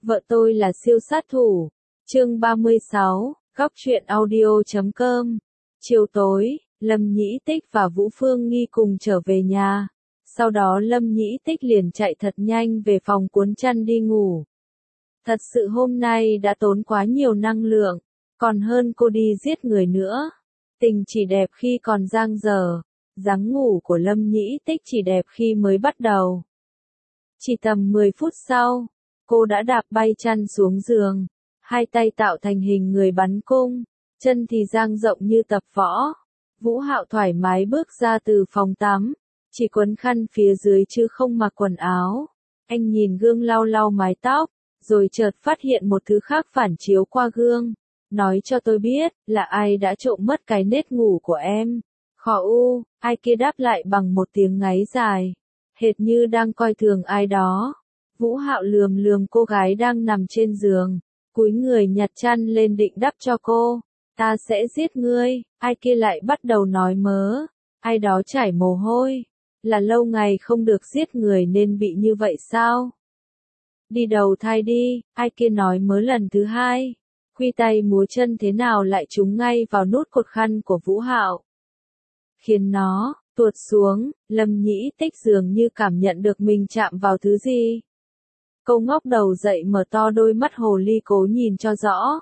Vợ tôi là siêu sát thủ. Chương 36, góc truyện audio.com. Chiều tối, Lâm Nhĩ Tích và Vũ Phương Nghi cùng trở về nhà. Sau đó Lâm Nhĩ Tích liền chạy thật nhanh về phòng cuốn chăn đi ngủ. Thật sự hôm nay đã tốn quá nhiều năng lượng, còn hơn cô đi giết người nữa. Tình chỉ đẹp khi còn dang dở, dáng ngủ của Lâm Nhĩ Tích chỉ đẹp khi mới bắt đầu. Chỉ tầm 10 phút sau, cô đã đạp bay chăn xuống giường, hai tay tạo thành hình người bắn cung, chân thì dang rộng như tập võ. Vũ Hạo thoải mái bước ra từ phòng tắm, chỉ quấn khăn phía dưới chứ không mặc quần áo. Anh nhìn gương lau lau mái tóc, rồi chợt phát hiện một thứ khác phản chiếu qua gương. Nói cho tôi biết, là ai đã trộm mất cái nết ngủ của em. Khỏ u, ai kia đáp lại bằng một tiếng ngáy dài, hệt như đang coi thường ai đó. Vũ Hạo lườm lườm cô gái đang nằm trên giường, cúi người nhặt chăn lên định đắp cho cô. Ta sẽ giết ngươi, ai kia lại bắt đầu nói mớ. Ai đó chảy mồ hôi, là lâu ngày không được giết người nên bị như vậy sao? Đi đầu thai đi, ai kia nói mớ lần thứ hai. Khuy tay múa chân thế nào lại trúng ngay vào nút cột khăn của Vũ Hạo, khiến nó tuột xuống. Lâm Nhĩ Tích dường như cảm nhận được mình chạm vào thứ gì. Cô ngóc đầu dậy mở to đôi mắt hồ ly cố nhìn cho rõ.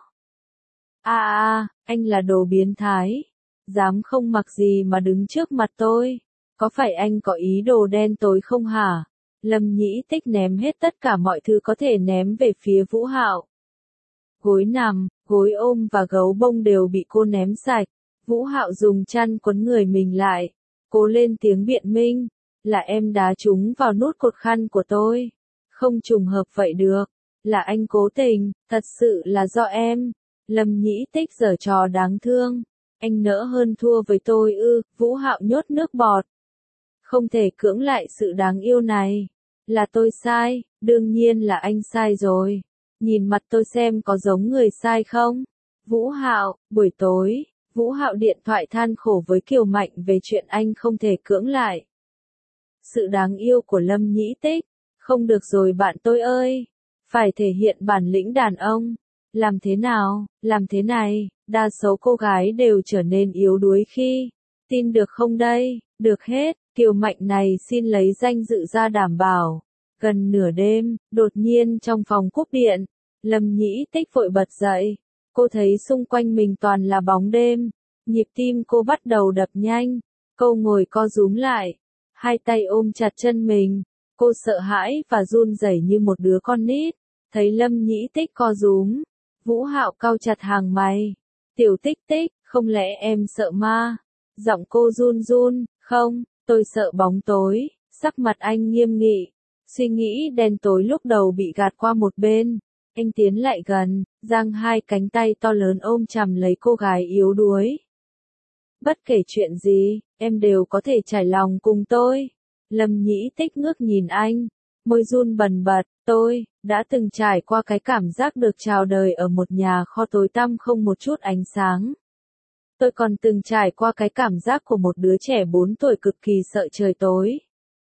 Anh là đồ biến thái, dám không mặc gì mà đứng trước mặt tôi. Có phải anh có ý đồ đen tối không hả? Lâm Nhĩ Tích ném hết tất cả mọi thứ có thể ném về phía Vũ Hạo. Gối nằm, gối ôm và gấu bông đều bị cô ném sạch. Vũ Hạo dùng chăn quấn người mình lại, cố lên tiếng biện minh, là em đá trúng vào nút cột khăn của tôi. Không trùng hợp vậy được, là anh cố tình, thật sự là do em. Lâm Nhĩ Tích giở trò đáng thương, anh nỡ hơn thua với tôi ư? Vũ Hạo nhốt nước bọt. Không thể cưỡng lại sự đáng yêu này, là tôi sai, đương nhiên là anh sai rồi. Nhìn mặt tôi xem có giống người sai không? Vũ Hạo, buổi tối, Vũ Hạo điện thoại than khổ với Kiều Mạnh về chuyện anh không thể cưỡng lại sự đáng yêu của Lâm Nhĩ Tích. Không được rồi bạn tôi ơi, phải thể hiện bản lĩnh đàn ông. Làm thế nào, làm thế này, đa số cô gái đều trở nên yếu đuối khi tin được không đây? Được hết, Kiều Mạnh này xin lấy danh dự ra đảm bảo. Gần nửa đêm, đột nhiên trong phòng cúp điện, Lâm Nhĩ Tích vội bật dậy. Cô thấy xung quanh mình toàn là bóng đêm, nhịp tim cô bắt đầu đập nhanh. Cô ngồi co rúm lại, hai tay ôm chặt chân mình. Cô sợ hãi và run rẩy như một đứa con nít. Thấy Lâm Nhĩ Tích co rúm, Vũ Hạo cau chặt hàng mày. Tiểu Tích Tích, không lẽ em sợ ma? Giọng cô run run. Không, tôi sợ bóng tối. Sắc mặt anh nghiêm nghị. Suy nghĩ đen tối lúc đầu bị gạt qua một bên. Anh tiến lại gần, giang hai cánh tay to lớn ôm chầm lấy cô gái yếu đuối. Bất kể chuyện gì, em đều có thể trải lòng cùng tôi. Lâm Nhĩ Tích ngước nhìn anh, môi run bần bật. Tôi đã từng trải qua cái cảm giác được chào đời ở một nhà kho tối tăm không một chút ánh sáng. Tôi còn từng trải qua cái cảm giác của một đứa trẻ 4 tuổi cực kỳ sợ trời tối.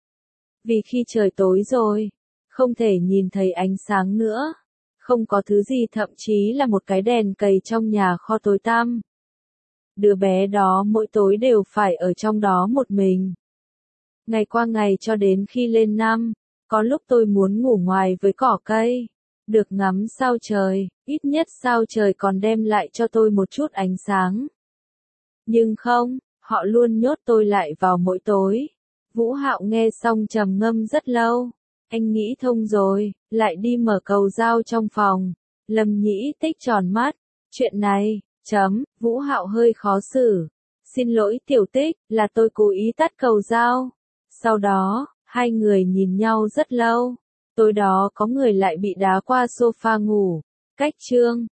Vì khi trời tối rồi, không thể nhìn thấy ánh sáng nữa. Không có thứ gì, thậm chí là một cái đèn cầy trong nhà kho tối tăm. Đứa bé đó mỗi tối đều phải ở trong đó một mình. Ngày qua ngày cho đến khi lên năm, có lúc tôi muốn ngủ ngoài với cỏ cây, được ngắm sao trời, ít nhất sao trời còn đem lại cho tôi một chút ánh sáng. Nhưng không, họ luôn nhốt tôi lại vào mỗi tối. Vũ Hạo nghe xong trầm ngâm rất lâu. Anh nghĩ thông rồi, lại đi mở cầu dao trong phòng. Lâm Nhĩ Tích tròn mắt. Chuyện này, Vũ Hạo hơi khó xử. Xin lỗi Tiểu Tích, là tôi cố ý tắt cầu dao. Sau đó, hai người nhìn nhau rất lâu. Tối đó có người lại bị đá qua sofa ngủ. Cách chương